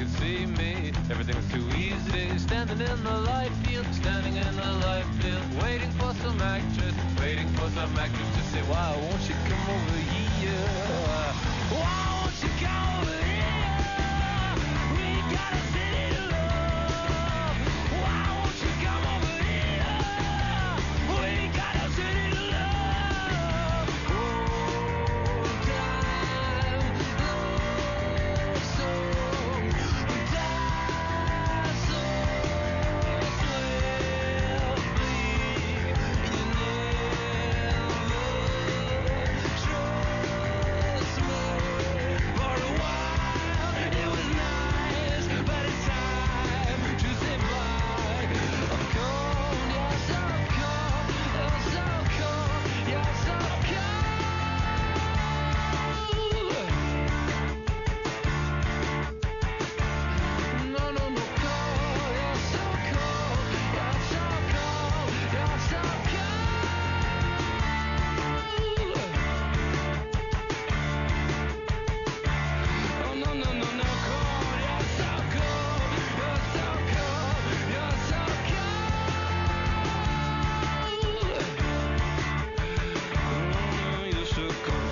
could see me. Everything was too easy. Standing in the light field, standing in the light field, waiting for some actress to say, why won't you come over here? Why won't you come over here? We got a city to love. Why won't you come over here? We got a city to love. Oh, time, love song, die so swiftly. You never trust me. For a while it was nice, but it's time to say bye. I'm cold, you're so cold, you're so cold, you're so cold. No, no, no, cold, you're so cold, you're so cold, you're so cold. Oh, no, no, no, no, cold, you're so cold, you're so cold, you're so cold. You're so cold.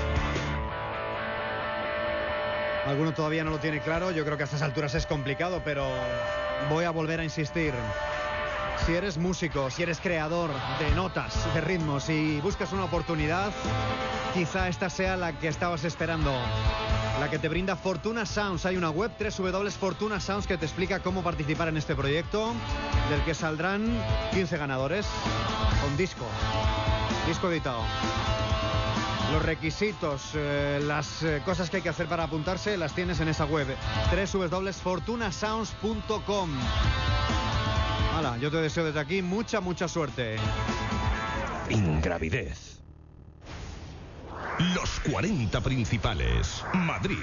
Alguno todavía no lo tiene claro, yo creo que a estas alturas es complicado, pero voy a volver a insistir. Si eres músico, si eres creador de notas, de ritmos y buscas una oportunidad, quizá esta sea la que estabas esperando, la que te brinda Fortuna Sounds. Hay una web, www.fortunasounds, que te explica cómo participar en este proyecto, del que saldrán 15 ganadores con disco editado. Los requisitos, las cosas que hay que hacer para apuntarse, las tienes en esa web, www.fortunasounds.com. Hala, yo te deseo desde aquí mucha suerte. Ingravidez. Los 40 principales. Madrid.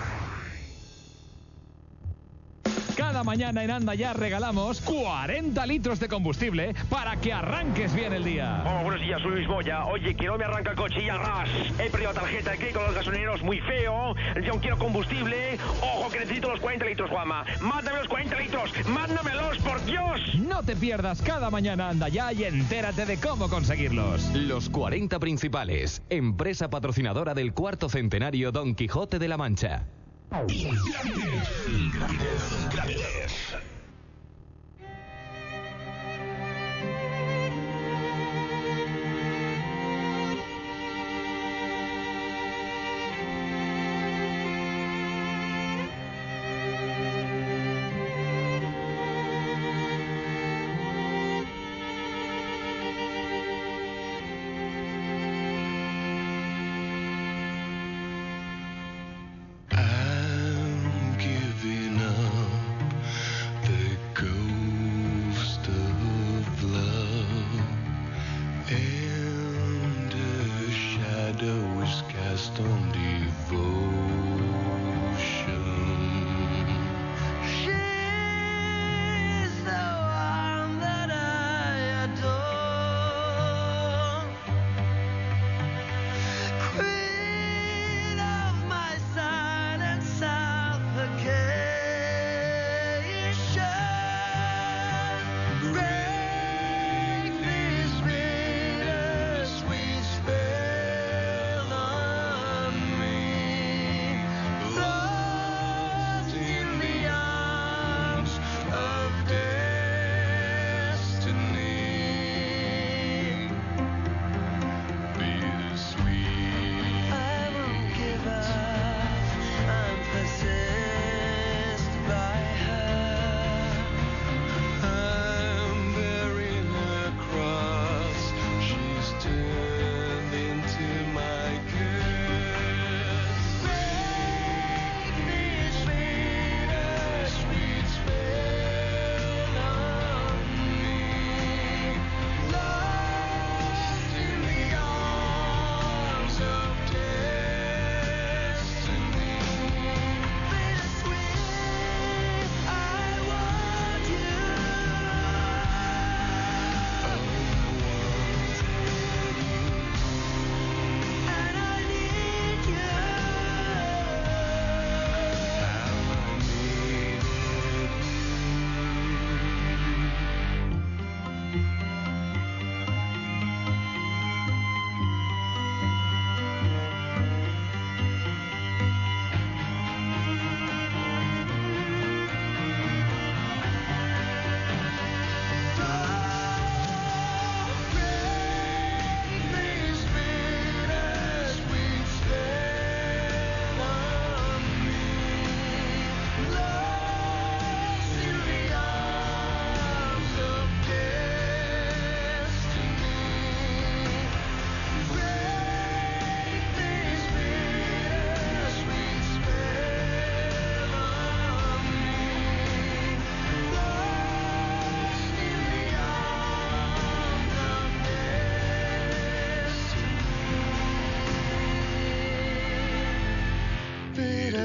Cada mañana en Anda Ya regalamos 40 litros de combustible para que arranques bien el día. Hola, buenos días, soy Luis Moya. Oye, que no me arranca el coche y arras. He perdido la tarjeta de crédito con los gasolineros, muy feo. Yo quiero combustible. Ojo, que necesito los 40 litros, Juanma. Mándame los 40 litros. Mándamelos, por Dios. No te pierdas cada mañana Anda Ya y entérate de cómo conseguirlos. Los 40 principales. Empresa patrocinadora del 4º centenario Don Quijote de la Mancha. Ingravidez. I'm giving up the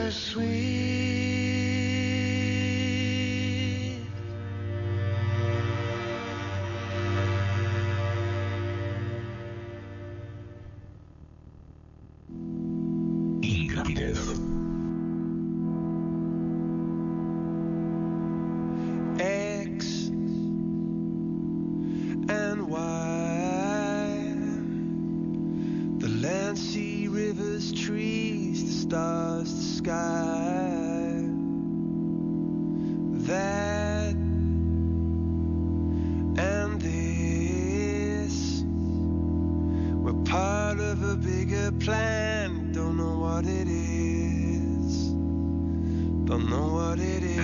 bittersweet. Ingrapidez. X and Y, the land, sea, rivers, trees, the stars, the sky. That and this, we're part of a bigger plan. Don't know what it is. Don't know what it is.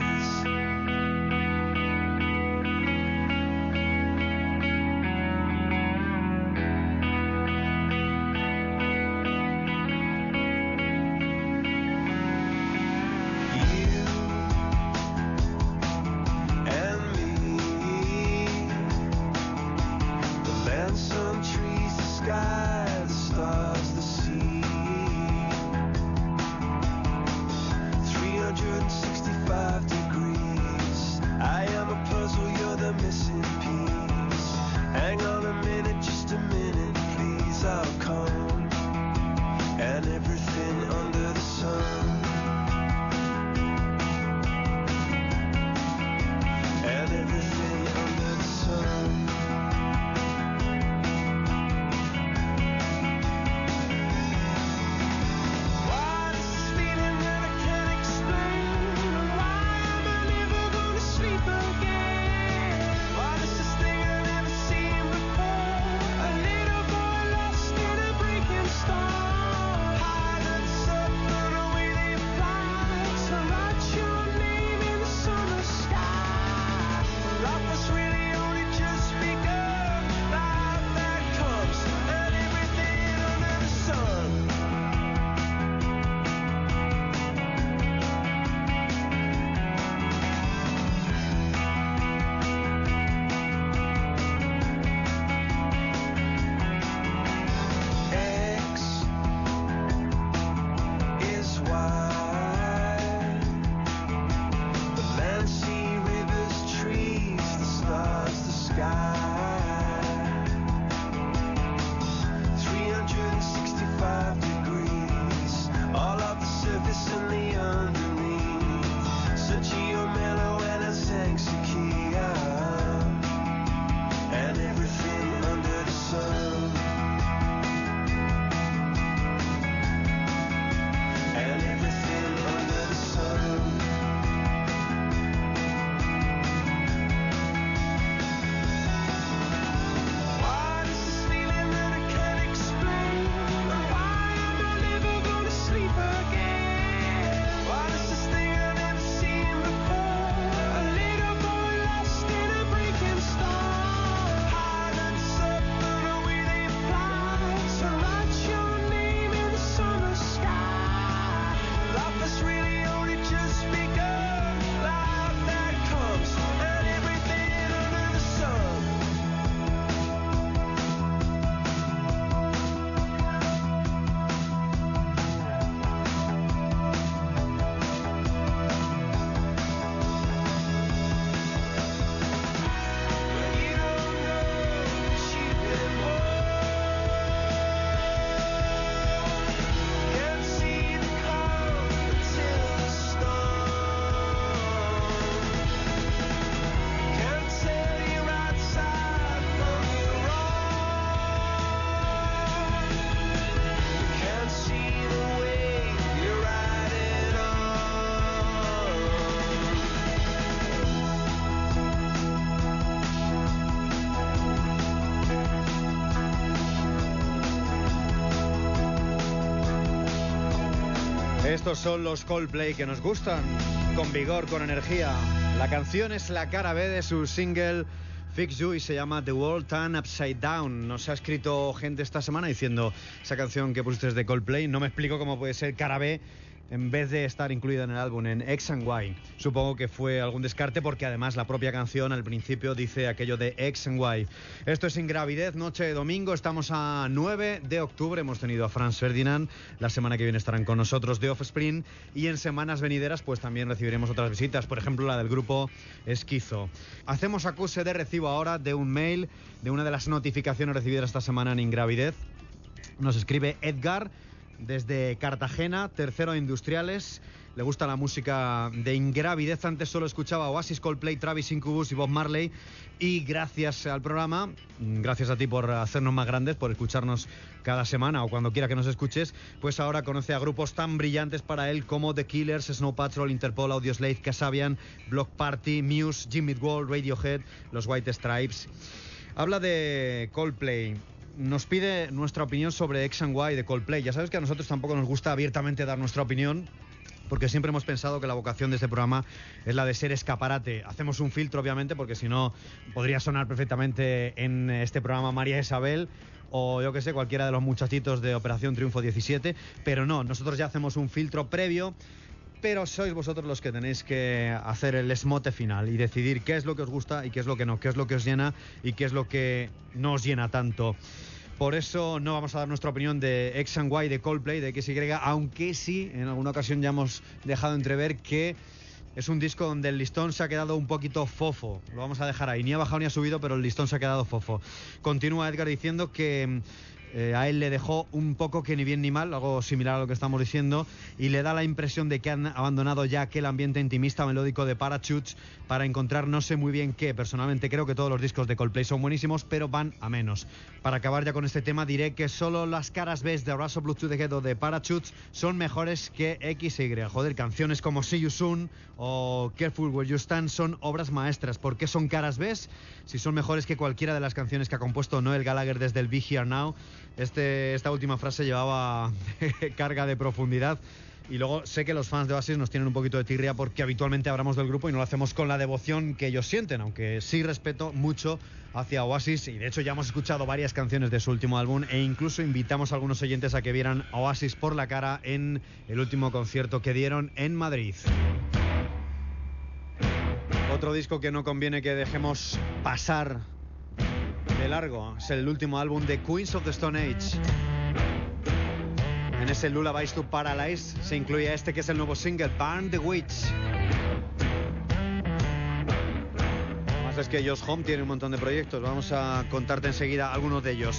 Estos son los Coldplay que nos gustan, con vigor, con energía. La canción es la cara B de su single Fix You y se llama The World Turned Upside Down. Nos ha escrito gente esta semana diciendo esa canción que pusiste de Coldplay. No me explico cómo puede ser cara B en vez de estar incluida en el álbum, en X and Y. Supongo que fue algún descarte porque además la propia canción al principio dice aquello de X and Y. Esto es Ingravidez, noche de domingo, estamos a 9 de octubre, hemos tenido a Franz Ferdinand, la semana que viene estarán con nosotros The Offspring y en semanas venideras pues también recibiremos otras visitas, por ejemplo la del grupo Esquizo. Hacemos acuse de recibo ahora de un mail, de una de las notificaciones recibidas esta semana en Ingravidez. Nos escribe Edgar desde Cartagena, tercero de Industriales. Le gusta la música de Ingravidez. Antes solo escuchaba Oasis, Coldplay, Travis, Incubus y Bob Marley. Y gracias al programa, gracias a ti por hacernos más grandes, por escucharnos cada semana o cuando quiera que nos escuches, pues ahora conoce a grupos tan brillantes para él como The Killers, Snow Patrol, Interpol, Audioslave, Kasabian, Block Party, Muse, Jimmy Eat World, Radiohead, los White Stripes. Habla de Coldplay. Nos pide nuestra opinión sobre X and Y de Coldplay. Ya sabes que a nosotros tampoco nos gusta abiertamente dar nuestra opinión, porque siempre hemos pensado que la vocación de este programa es la de ser escaparate. Hacemos un filtro, obviamente, porque si no podría sonar perfectamente en este programa María Isabel o yo que sé, cualquiera de los muchachitos de Operación Triunfo 17, pero no, nosotros ya hacemos un filtro previo. Pero sois vosotros los que tenéis que hacer el esmote final y decidir qué es lo que os gusta y qué es lo que no, qué es lo que os llena y qué es lo que no os llena tanto. Por eso no vamos a dar nuestra opinión de X and Y de Coldplay, de XY, aunque sí, en alguna ocasión ya hemos dejado entrever que es un disco donde el listón se ha quedado un poquito fofo. Lo vamos a dejar ahí, ni ha bajado ni ha subido, pero el listón se ha quedado fofo. Continúa Edgar diciendo que a él le dejó un poco que ni bien ni mal, algo similar a lo que estamos diciendo, y le da la impresión de que han abandonado ya aquel ambiente intimista melódico de Parachutes para encontrar no sé muy bien qué. Personalmente creo que todos los discos de Coldplay son buenísimos, pero van a menos. Para acabar ya con este tema diré que solo las caras B de Rush of Blood to the Head o de Parachutes son mejores que XY. Joder, canciones como See You Soon o Careful Where You Stand son obras maestras. ¿Por qué son caras B? Si son mejores que cualquiera de las canciones que ha compuesto Noel Gallagher desde el Be Here Now. Esta última frase llevaba carga de profundidad. Y luego sé que los fans de Oasis nos tienen un poquito de tirria porque habitualmente hablamos del grupo y no lo hacemos con la devoción que ellos sienten, aunque sí respeto mucho hacia Oasis, y de hecho ya hemos escuchado varias canciones de su último álbum e incluso invitamos a algunos oyentes a que vieran a Oasis por la cara en el último concierto que dieron en Madrid. Otro disco que no conviene que dejemos pasar de largo es el último álbum de Queens of the Stone Age. En ese Lullabies to Paralyze se incluye este que es el nuevo single, Burn the Witch. Además es que Josh Homme tiene un montón de proyectos, vamos a contarte enseguida algunos de ellos.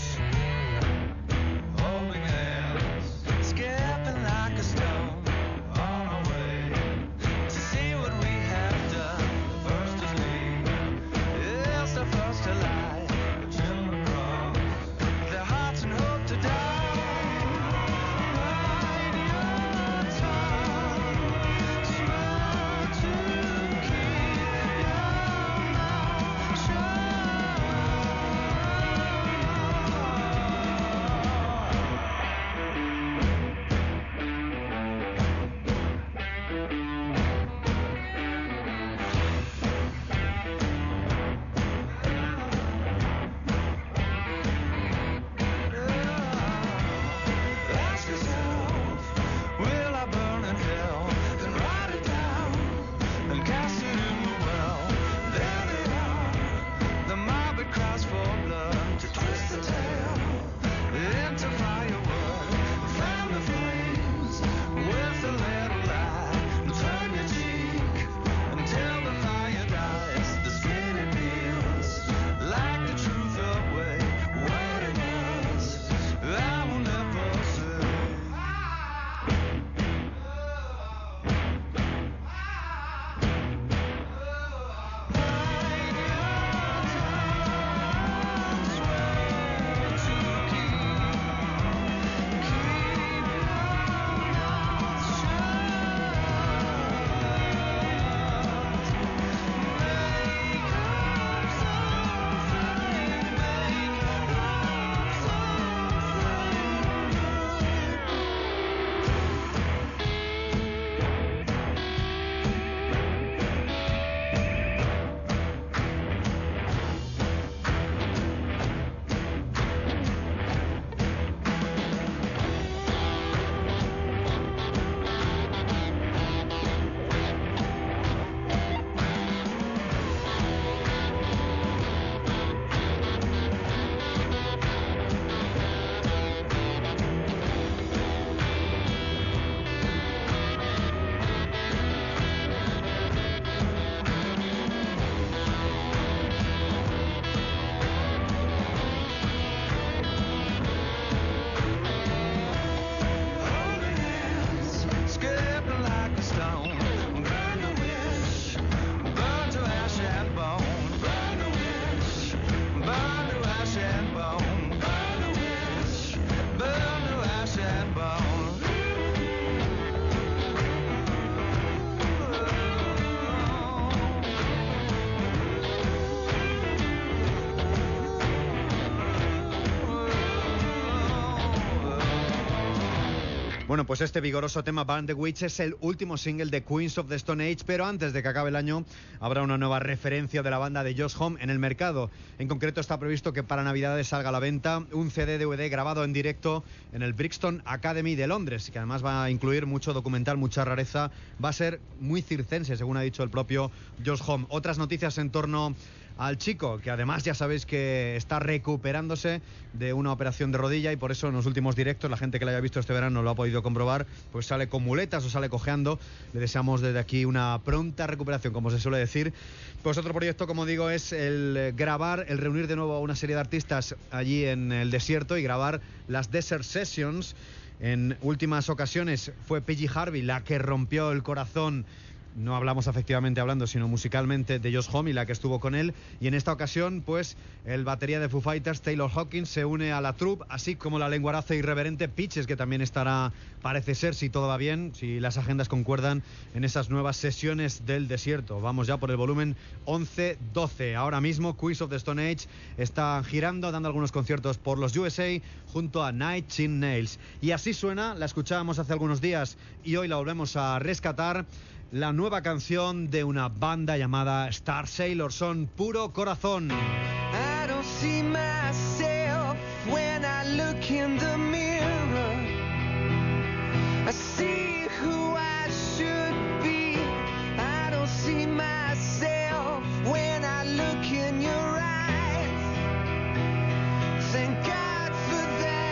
Bueno, pues este vigoroso tema Burn the Witch es el último single de Queens of the Stone Age, pero antes de que acabe el año habrá una nueva referencia de la banda de Josh Homme en el mercado. En concreto está previsto que para Navidades salga a la venta un CD-DVD grabado en directo en el Brixton Academy de Londres, que además va a incluir mucho documental, mucha rareza. Va a ser muy circense, según ha dicho el propio Josh Homme. Otras noticias en torno al chico, que además ya sabéis que está recuperándose de una operación de rodilla y por eso en los últimos directos, la gente que lo haya visto este verano lo ha podido comprobar, pues sale con muletas o sale cojeando. Le deseamos desde aquí una pronta recuperación, como se suele decir. Pues otro proyecto, como digo, es el grabar, el reunir de nuevo a una serie de artistas allí en el desierto y grabar las Desert Sessions. En últimas ocasiones fue PG Harvey la que rompió el corazón. No hablamos afectivamente hablando, sino musicalmente, de Josh Homme y la que estuvo con él. Y en esta ocasión, pues, el batería de Foo Fighters, Taylor Hawkins, se une a la troupe, así como la lenguaraza irreverente Peaches, que también estará, parece ser, si todo va bien, si las agendas concuerdan, en esas nuevas sesiones del desierto. Vamos ya por el volumen 11-12. Ahora mismo, Queens of the Stone Age están girando, dando algunos conciertos por los USA, junto a Nine Inch Nails. Y así suena, la escuchábamos hace algunos días y hoy la volvemos a rescatar. La nueva canción de una banda llamada Star Sailor, son Puro Corazón. I don't see myself when I look in the mirror. I see who I should be. I don't see myself when I look in your eyes. Thank God for that.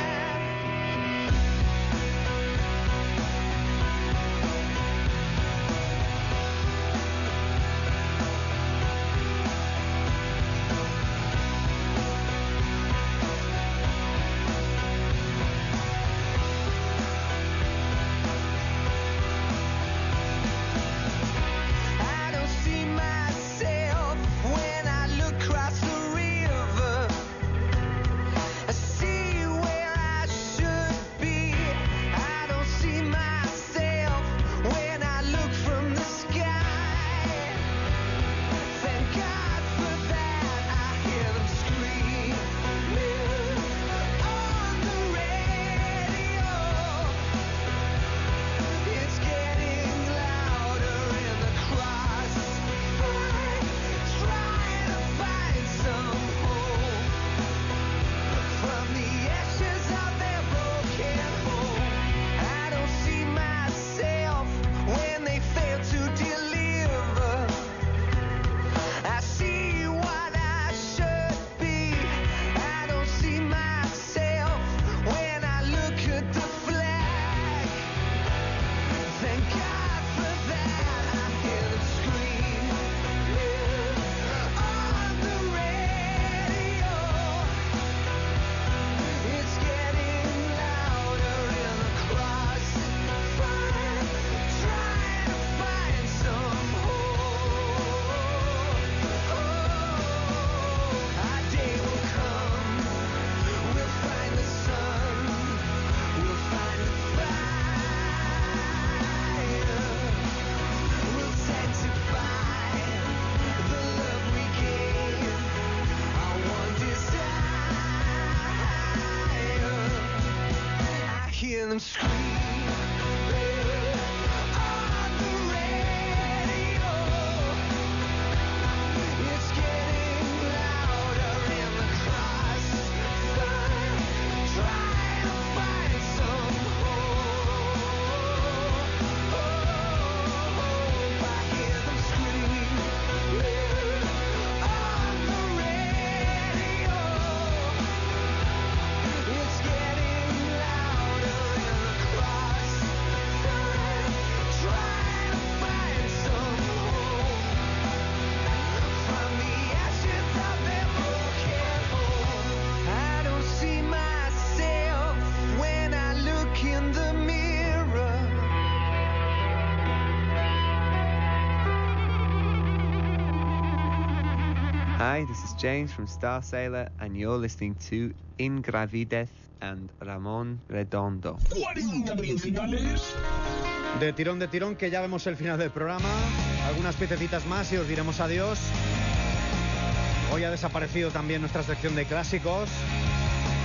Hi, this is James from Star Sailor and you're listening to Ingravidez and Ramón Redondo. 40 principales. De tirón, que ya vemos el final del programa. Algunas piececitas más y os diremos adiós. Hoy ha desaparecido también nuestra sección de clásicos.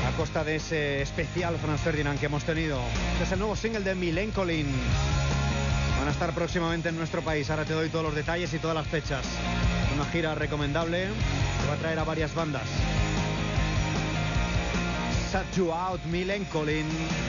a costa de ese especial Franz Ferdinand que hemos tenido. Este es el nuevo single de Millencolin. Van a estar próximamente en nuestro país. Ahora te doy todos los detalles y todas las fechas. Una gira recomendable que va a traer a varias bandas. Shut You Out, Millencolin.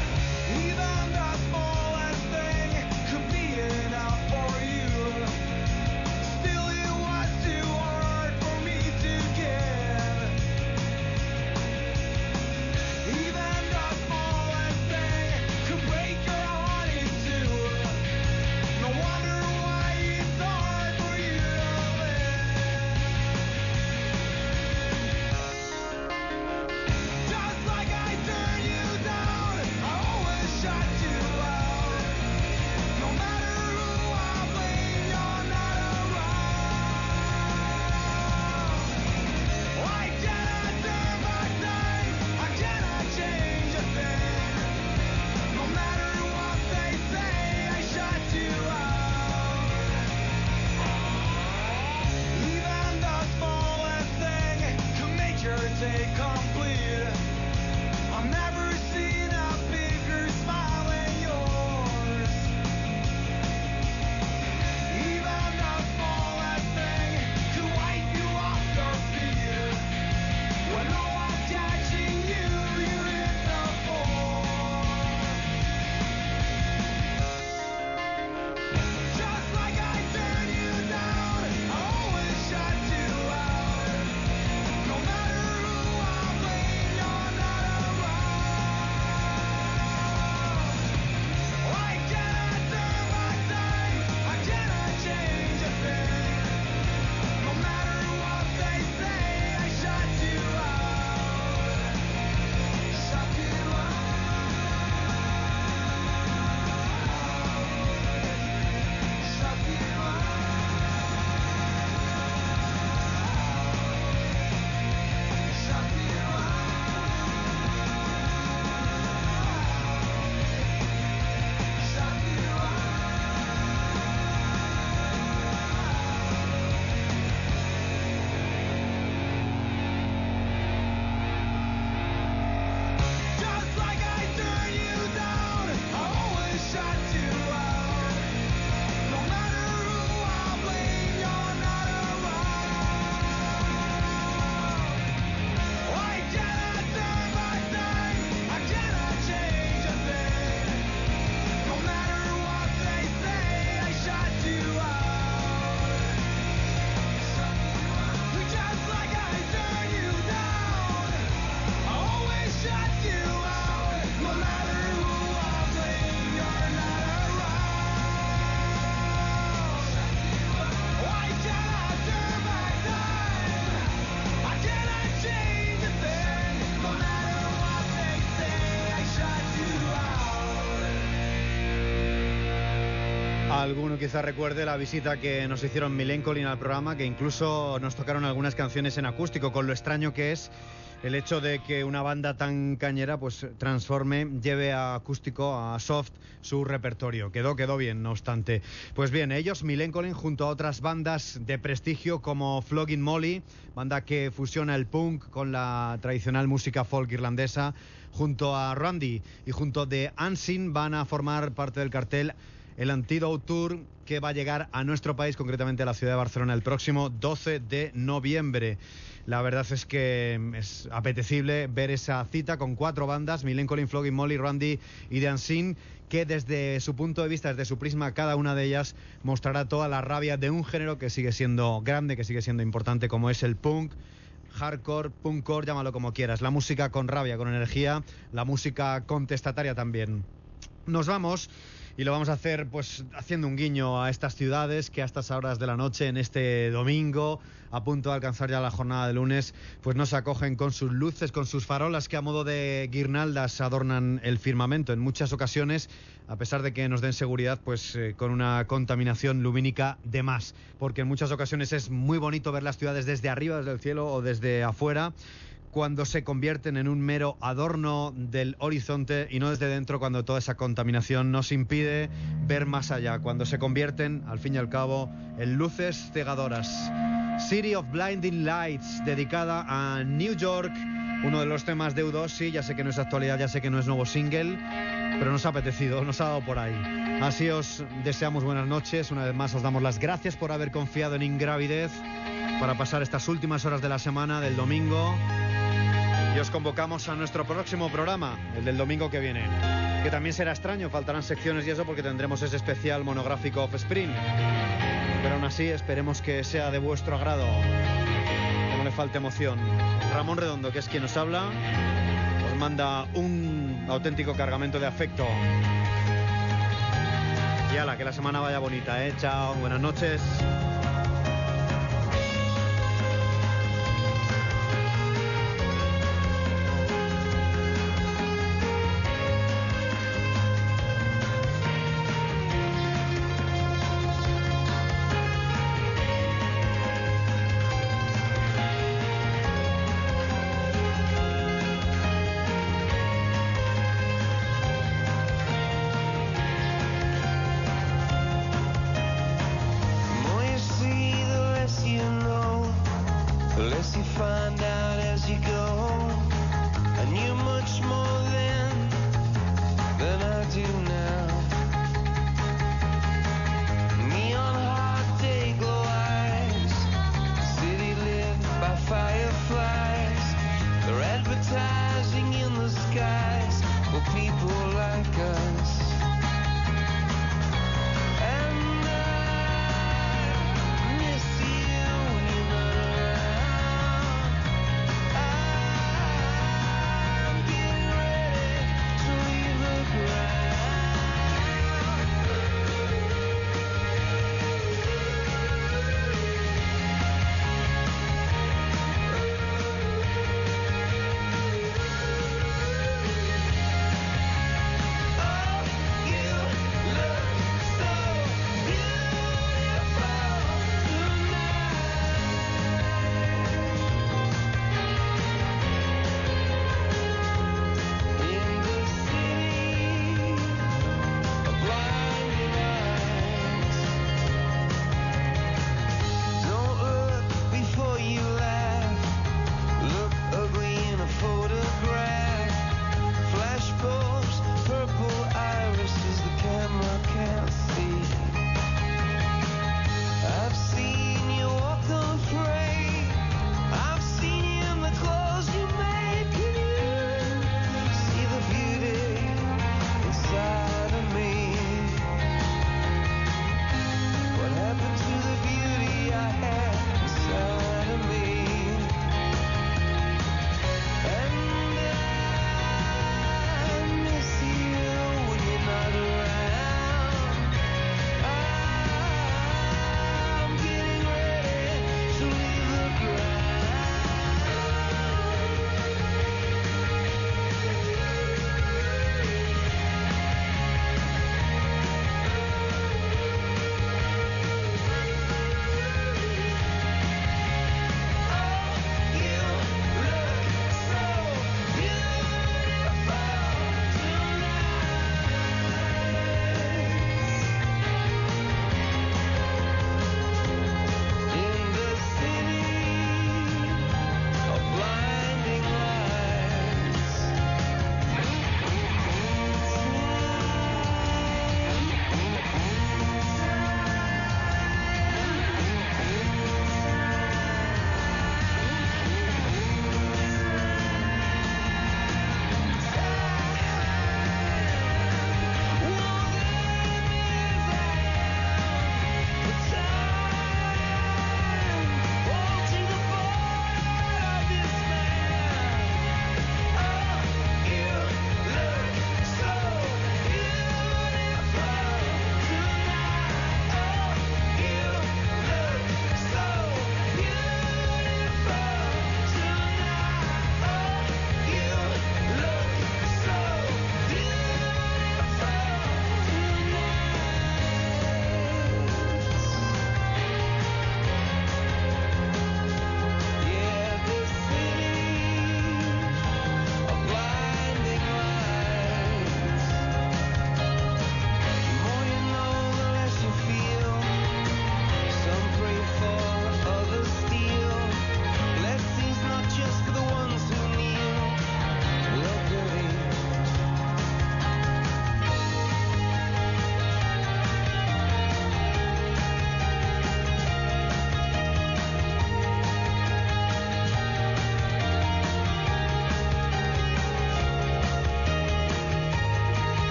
Alguno quizá recuerde la visita que nos hicieron Millencolin al programa, que incluso nos tocaron algunas canciones en acústico, con lo extraño que es el hecho de que una banda tan cañera pues lleve a acústico, a soft, su repertorio. Quedó bien, no obstante. Pues bien, ellos, Millencolin, junto a otras bandas de prestigio como Flogging Molly, banda que fusiona el punk con la tradicional música folk irlandesa, junto a Randy y junto a The Unseen, van a formar parte del cartel el Antidote Tour, que va a llegar a nuestro país, concretamente a la ciudad de Barcelona, el próximo 12 de noviembre. La verdad es que es apetecible ver esa cita con 4 bandas, Millencolin, Flogging Molly, Randy y The Unseen, que desde su punto de vista, desde su prisma, cada una de ellas mostrará toda la rabia de un género que sigue siendo grande, que sigue siendo importante, como es el punk, hardcore, punkcore, llámalo como quieras. La música con rabia, con energía, la música contestataria también. Nos vamos. Y lo vamos a hacer pues haciendo un guiño a estas ciudades que a estas horas de la noche, en este domingo, a punto de alcanzar ya la jornada de lunes, pues nos acogen con sus luces, con sus farolas que a modo de guirnaldas adornan el firmamento. En muchas ocasiones, a pesar de que nos den seguridad, pues con una contaminación lumínica de más. Porque en muchas ocasiones es muy bonito ver las ciudades desde arriba, desde el cielo o desde afuera, cuando se convierten en un mero adorno del horizonte y no desde dentro, cuando toda esa contaminación nos impide ver más allá, cuando se convierten, al fin y al cabo, en luces cegadoras. City of Blinding Lights, dedicada a New York, Uno de los temas de U2, sí, ya sé que no es actualidad, ya sé que no es nuevo single, pero nos ha apetecido, nos ha dado por ahí. Así os deseamos buenas noches, una vez más os damos las gracias por haber confiado en Ingravidez para pasar estas últimas horas de la semana, del domingo, y os convocamos a nuestro próximo programa, el del domingo que viene, que también será extraño, faltarán secciones y eso porque tendremos ese especial monográfico Offspring, pero aún así esperemos que sea de vuestro agrado, que no le falte emoción. Ramón Redondo, que es quien nos habla, os manda un auténtico cargamento de afecto. Y ala, que la semana vaya bonita, ¿eh? Chao, buenas noches. Muy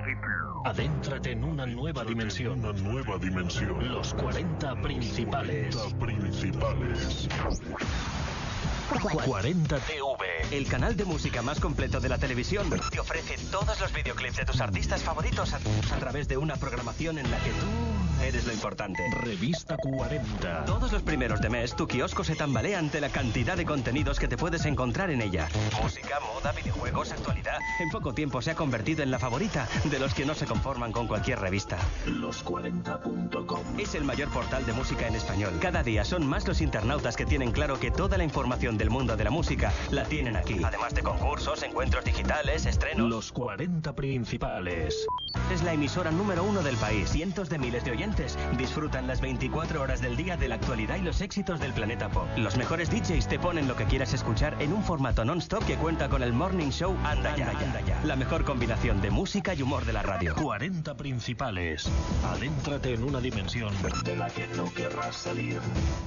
Adéntrate en una nueva dimensión. Los 40 principales. 40 TV. El canal de música más completo de la televisión te ofrece todos los videoclips de tus artistas favoritos a través de una programación en la que tú eres lo importante. Revista 40. Todos los primeros de mes, tu kiosco se tambalea ante la cantidad de contenidos que te puedes encontrar en ella. Música, moda, videojuegos, actualidad. En poco tiempo se ha convertido en la favorita de los que no se conforman con cualquier revista. Los40.com. Es el mayor portal de música en español. Cada día son más los internautas que tienen claro que toda la información del mundo de la música la tienen aquí. Además de concursos, encuentros digitales, estrenos. Los 40 principales. Es la emisora número 1 del país. Cientos de miles de oyentes disfrutan las 24 horas del día de la actualidad y los éxitos del planeta pop. Los mejores DJs te ponen lo que quieras escuchar en un formato non-stop que cuenta con el Morning Show Anda Ya. La mejor combinación de música y humor de la radio. 40 principales. Adéntrate en una dimensión de la que no querrás salir.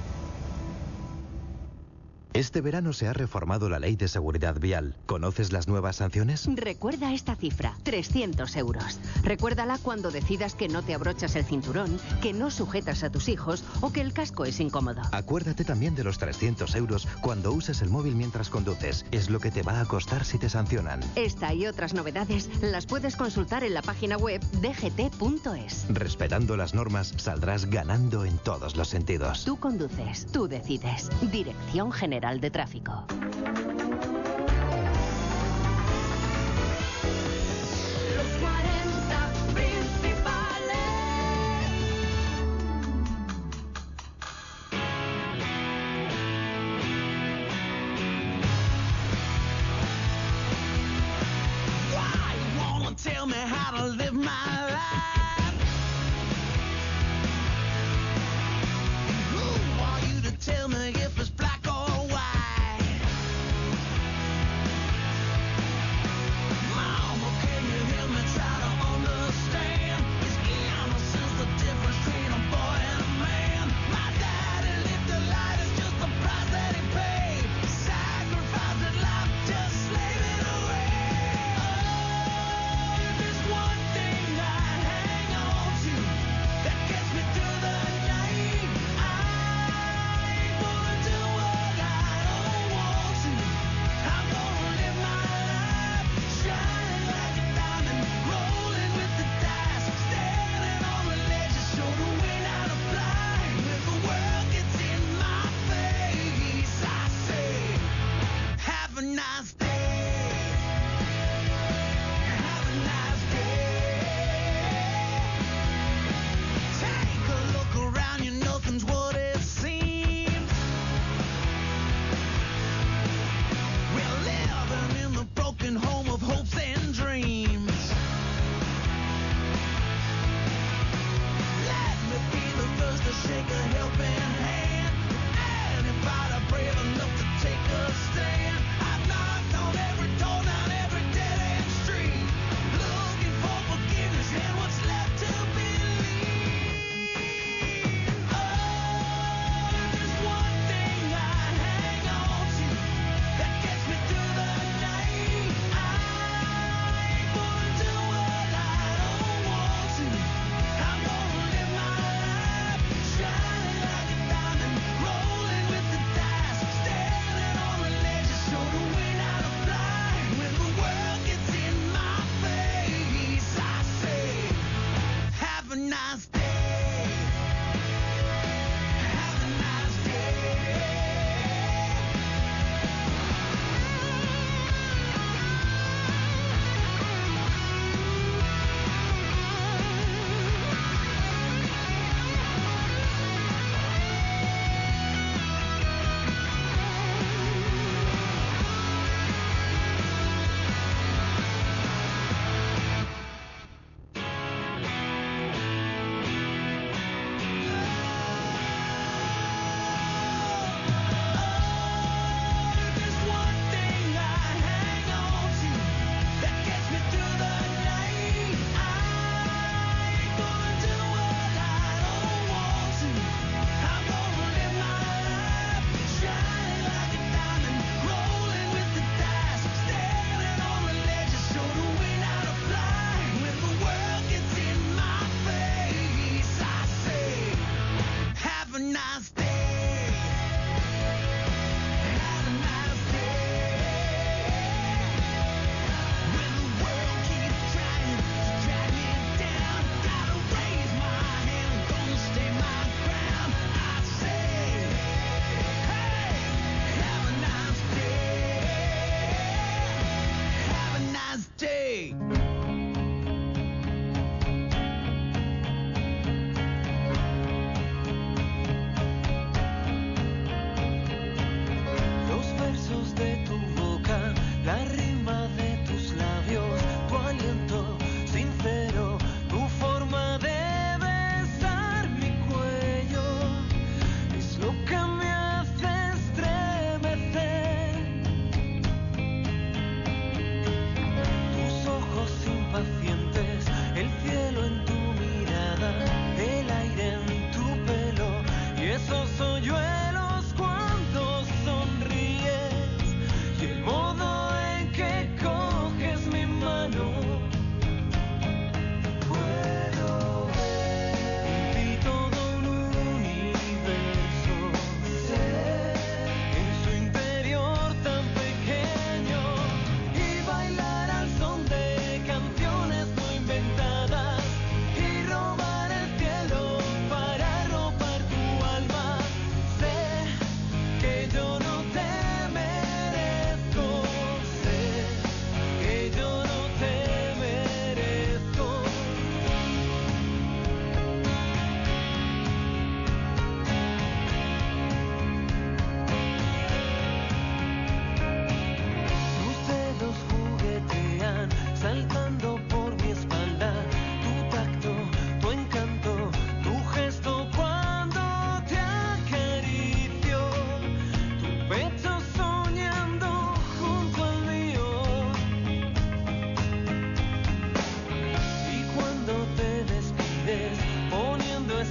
Este verano se ha reformado la ley de seguridad vial. ¿Conoces las nuevas sanciones? Recuerda esta cifra, 300 euros. Recuérdala cuando decidas que no te abrochas el cinturón, que no sujetas a tus hijos o que el casco es incómodo. Acuérdate también de los 300 euros cuando uses el móvil mientras conduces. Es lo que te va a costar si te sancionan. Esta y otras novedades las puedes consultar en la página web dgt.es. Respetando las normas, saldrás ganando en todos los sentidos. Tú conduces, tú decides. Dirección General de Tráfico.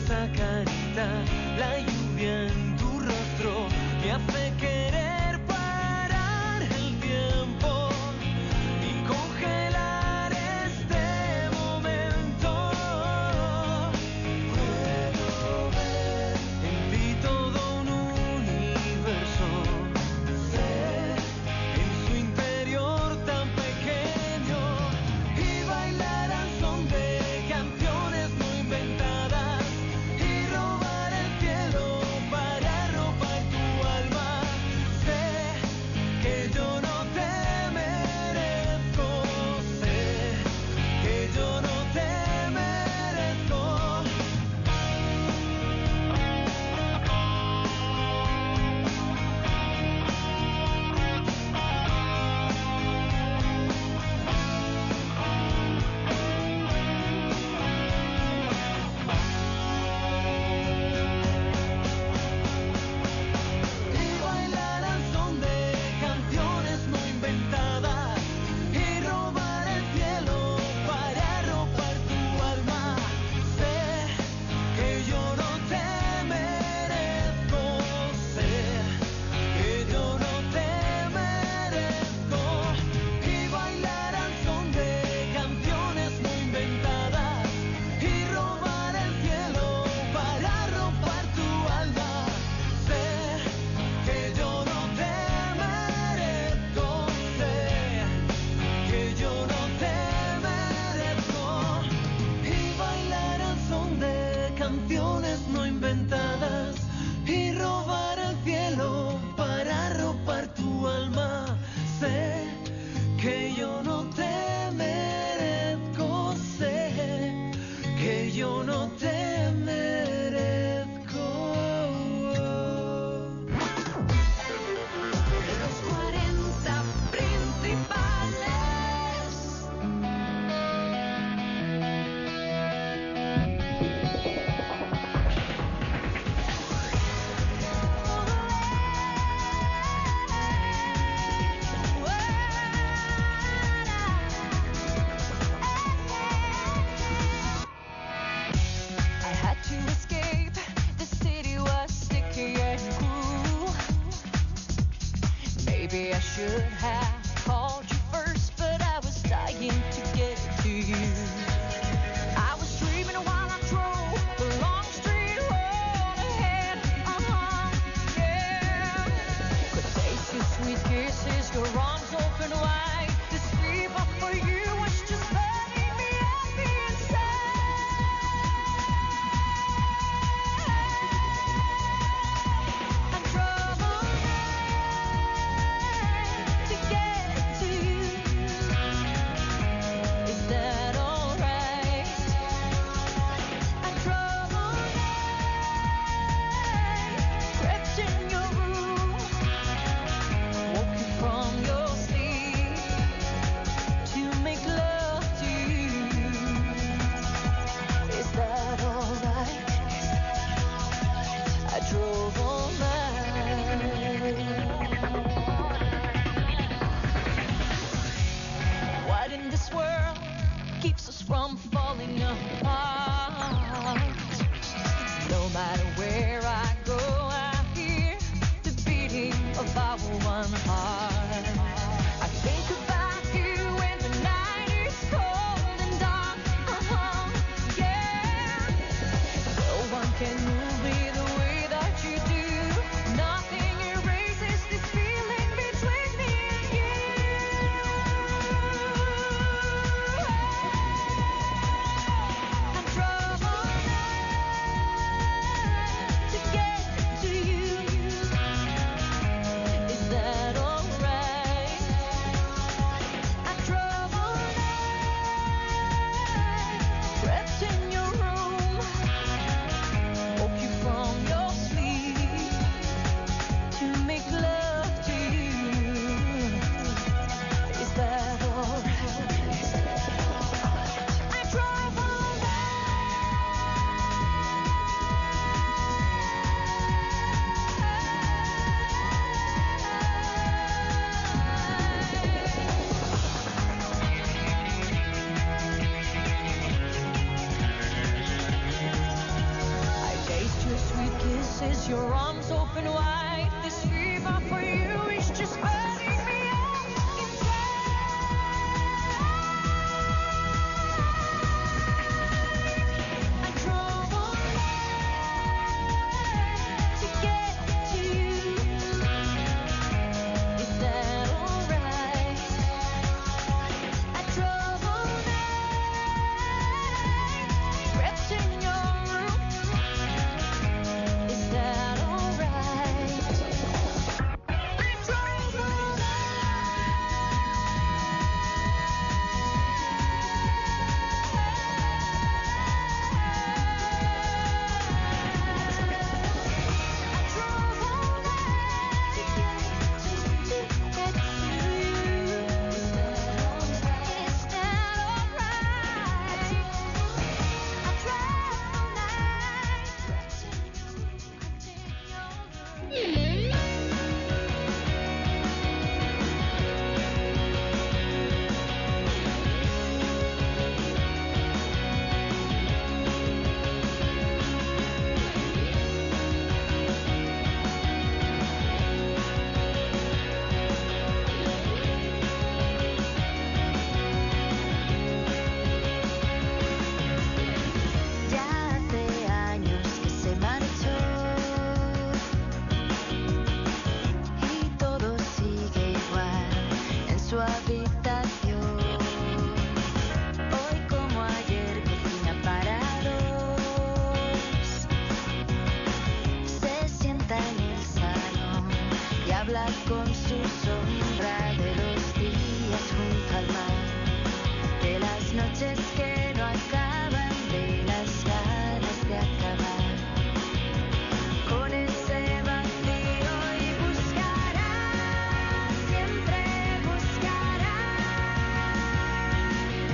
esa carita, la lluvia en tu rostro me hace querer parar el tiempo y congelar este momento. Puedo ver en ti todo un universo, sé en su interior tan pequeño y bailar al son de canciones no inventadas y your arms open wide. This fever for you is just burning me up inside. I drove all night to get to you. Is that alright? I drove all night, crept in your room. Is that alright? I drove all ya hace años que se marchó y todo sigue igual en su habitación. Hoy como ayer cocina para dos, se sienta en el salón y habla con su sombra.